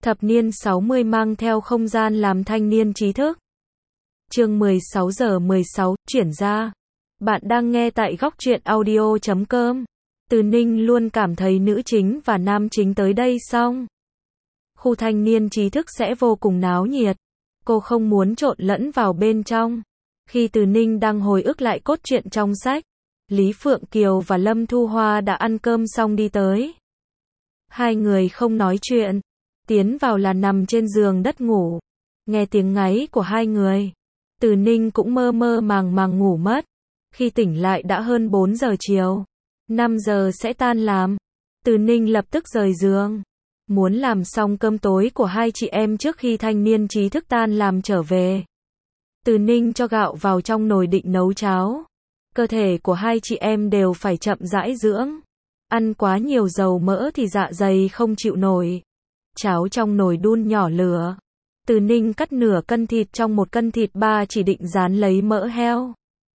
Thập niên 60 mang theo không gian làm thanh niên trí thức. Chương 16 giờ 16, chuyển ra. Bạn đang nghe tại góc truyện audio.com. Từ Ninh luôn cảm thấy nữ chính và nam chính tới đây xong, khu thanh niên trí thức sẽ vô cùng náo nhiệt. Cô không muốn trộn lẫn vào bên trong. Khi Từ Ninh đang hồi ức lại cốt truyện trong sách, Lý Phượng Kiều và Lâm Thu Hoa đã ăn cơm xong đi tới. Hai người không nói chuyện, tiến vào là nằm trên giường đất ngủ. Nghe tiếng ngáy của hai người, Từ Ninh cũng mơ mơ màng màng ngủ mất. Khi tỉnh lại đã hơn 4 giờ chiều, 5 giờ sẽ tan làm. Từ Ninh lập tức rời giường, muốn làm xong cơm tối của hai chị em trước khi thanh niên trí thức tan làm trở về. Từ Ninh cho gạo vào trong nồi định nấu cháo. Cơ thể của hai chị em đều phải chậm rãi dưỡng. Ăn quá nhiều dầu mỡ thì dạ dày không chịu nổi. Cháo trong nồi đun nhỏ lửa. Từ Ninh cắt nửa cân thịt trong 1 cân thịt ba chỉ định rán lấy mỡ heo.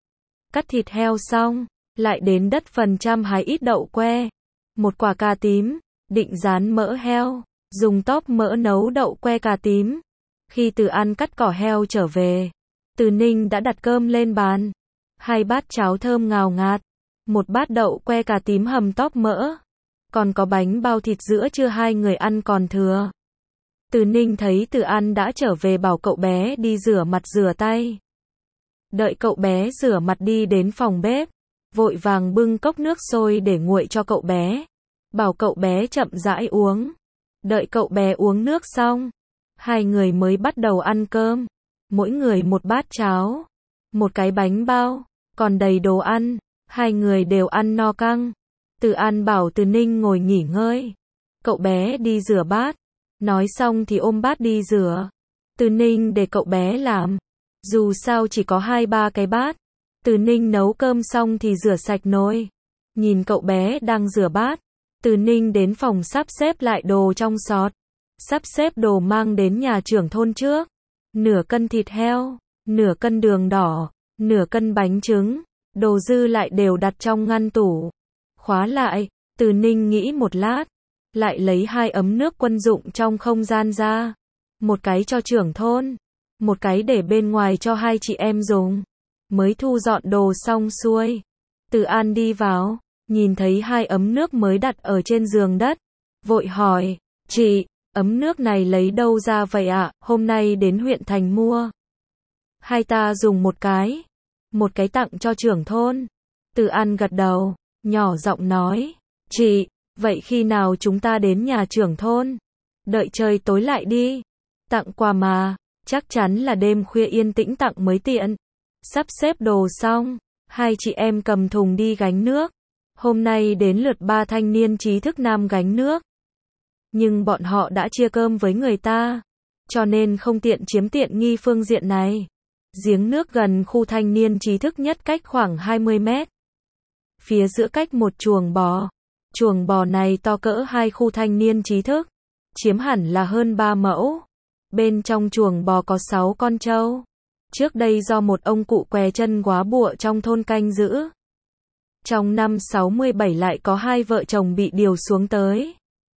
Cắt thịt heo xong, lại đến đất phần trăm hái ít đậu que, 1 quả cà tím, định rán mỡ heo, dùng tóp mỡ nấu đậu que cà tím. Khi Từ An cắt cỏ heo trở về, Từ Ninh đã đặt cơm lên bàn. 2 bát cháo thơm ngào ngạt, 1 bát đậu que cà tím hầm tóp mỡ, còn có bánh bao thịt giữa trưa hai người ăn còn thừa. Từ Ninh thấy Từ An đã trở về bảo cậu bé đi rửa mặt rửa tay. Đợi cậu bé rửa mặt đi đến phòng bếp, vội vàng bưng cốc nước sôi để nguội cho cậu bé, bảo cậu bé chậm rãi uống. Đợi cậu bé uống nước xong, hai người mới bắt đầu ăn cơm. Mỗi người 1 bát cháo, 1 cái bánh bao, còn đầy đồ ăn. Hai người đều ăn no căng. Từ An bảo Từ Ninh ngồi nghỉ ngơi, cậu bé đi rửa bát. Nói xong thì ôm bát đi rửa. Từ Ninh để cậu bé làm, dù sao chỉ có 2-3 cái bát. Từ Ninh nấu cơm xong thì rửa sạch nồi. Nhìn cậu bé đang rửa bát, Từ Ninh đến phòng sắp xếp lại đồ trong xọt. Sắp xếp đồ mang đến nhà trưởng thôn trước. Nửa cân thịt heo, nửa cân đường đỏ, nửa cân bánh trứng. Đồ dư lại đều đặt trong ngăn tủ. Khóa lại, Từ Ninh nghĩ một lát, lại lấy 2 ấm nước quân dụng trong không gian ra. 1 cái cho trưởng thôn, 1 cái để bên ngoài cho hai chị em dùng. Mới thu dọn đồ xong xuôi, Từ An đi vào, nhìn thấy 2 ấm nước mới đặt ở trên giường đất, vội hỏi, chị, ấm nước này lấy đâu ra vậy ạ? Hôm nay đến huyện thành mua. Hai ta dùng 1 cái. 1 cái tặng cho trưởng thôn. Từ An gật đầu, nhỏ giọng nói, chị, vậy khi nào chúng ta đến nhà trưởng thôn? Đợi trời tối lại đi. Tặng quà mà, chắc chắn là đêm khuya yên tĩnh tặng mới tiện. Sắp xếp đồ xong, hai chị em cầm thùng đi gánh nước. Hôm nay đến lượt 3 thanh niên trí thức nam gánh nước. Nhưng bọn họ đã chia cơm với người ta, cho nên không tiện chiếm tiện nghi phương diện này. Giếng nước gần khu thanh niên trí thức nhất cách khoảng 20 mét. Phía giữa cách một chuồng bò. Chuồng bò này to cỡ 2 khu thanh niên trí thức, chiếm hẳn là hơn 3 mẫu. Bên trong chuồng bò có 6 con trâu. Trước đây do một ông cụ què chân góa bụa trong thôn canh giữ. Trong năm 67 lại có 2 vợ chồng bị điều xuống tới.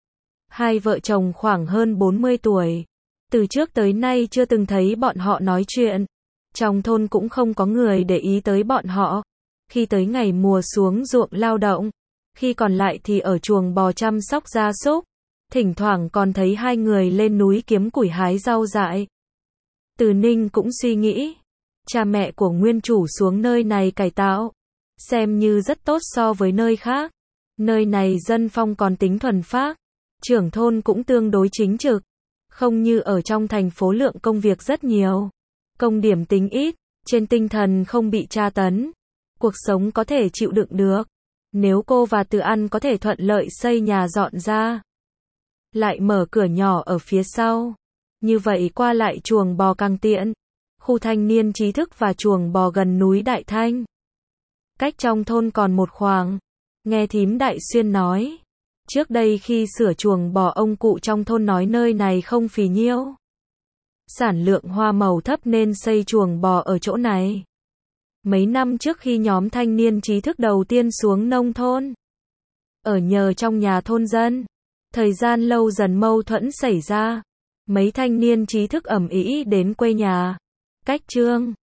2 vợ chồng khoảng hơn 40 tuổi. Từ trước tới nay chưa từng thấy bọn họ nói chuyện. Trong thôn cũng không có người để ý tới bọn họ. Khi tới ngày mùa xuống ruộng lao động, khi còn lại thì ở chuồng bò chăm sóc gia súc. Thỉnh thoảng còn thấy 2 người lên núi kiếm củi hái rau dại. Từ Ninh cũng suy nghĩ, cha mẹ của nguyên chủ xuống nơi này cải tạo, xem như rất tốt so với nơi khác. Nơi này dân phong còn tính thuần phác, trưởng thôn cũng tương đối chính trực, không như ở trong thành phố lượng công việc rất nhiều. Công điểm tính ít, trên tinh thần không bị tra tấn, cuộc sống có thể chịu đựng được. Nếu cô và Từ An có thể thuận lợi xây nhà dọn ra, lại mở cửa nhỏ ở phía sau, như vậy qua lại chuồng bò càng tiện. Khu thanh niên trí thức và chuồng bò gần núi Đại Thanh, cách trong thôn còn một khoảng. Nghe thím Đại Xuyên nói, trước đây khi sửa chuồng bò ông cụ trong thôn nói nơi này không phì nhiêu, sản lượng hoa màu thấp nên xây chuồng bò ở chỗ này. Mấy năm trước khi nhóm thanh niên trí thức đầu tiên xuống nông thôn, ở nhờ trong nhà thôn dân, thời gian lâu dần mâu thuẫn xảy ra. Mấy thanh niên trí thức ầm ĩ đến quê nhà. Cách chương